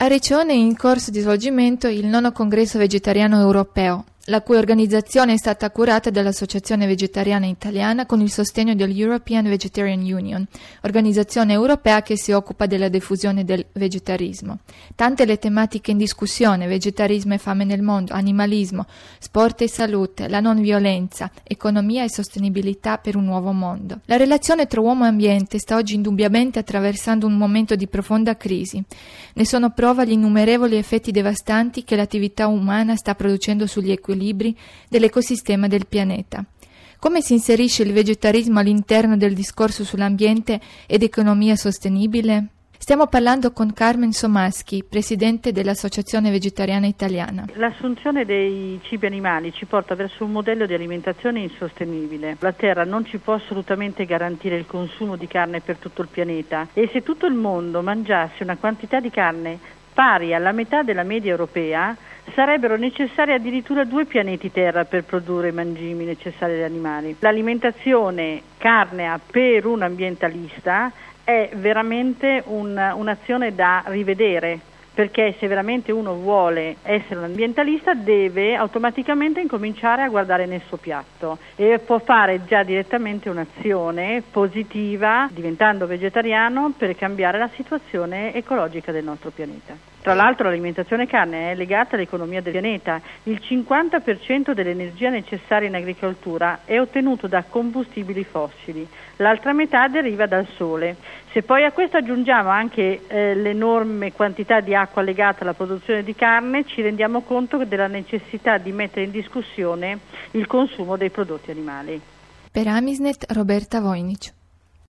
Riccione è in corso di svolgimento il 9° congresso vegetariano europeo, la cui organizzazione è stata curata dall'Associazione Vegetariana Italiana con il sostegno dell'European Vegetarian Union, organizzazione europea che si occupa della diffusione del vegetarismo. Tante le tematiche in discussione: vegetarismo e fame nel mondo, animalismo, sport e salute, la non violenza, economia e sostenibilità per un nuovo mondo. La relazione tra uomo e ambiente sta oggi indubbiamente attraversando un momento di profonda crisi. Ne sono prova gli innumerevoli effetti devastanti che l'attività umana sta producendo sugli equilibri dell'ecosistema del pianeta. Come si inserisce il vegetarismo all'interno del discorso sull'ambiente ed economia sostenibile? Stiamo parlando con Carmen Somaschi, presidente dell'Associazione Vegetariana Italiana. L'assunzione dei cibi animali ci porta verso un modello di alimentazione insostenibile. La Terra non ci può assolutamente garantire il consumo di carne per tutto il pianeta, e se tutto il mondo mangiasse una quantità di carne pari alla metà della media europea, sarebbero necessari addirittura 2 pianeti Terra per produrre i mangimi necessari agli animali. L'alimentazione carnea per un ambientalista è veramente un'azione da rivedere, perché se veramente uno vuole essere un ambientalista deve automaticamente incominciare a guardare nel suo piatto e può fare già direttamente un'azione positiva diventando vegetariano per cambiare la situazione ecologica del nostro pianeta. Tra l'altro l'alimentazione carne è legata all'economia del pianeta. Il 50% dell'energia necessaria in agricoltura è ottenuto da combustibili fossili, l'altra metà deriva dal sole. Se poi a questo aggiungiamo anche l'enorme quantità di acqua legata alla produzione di carne, ci rendiamo conto della necessità di mettere in discussione il consumo dei prodotti animali. Per Amisnet, Roberta Vojnić.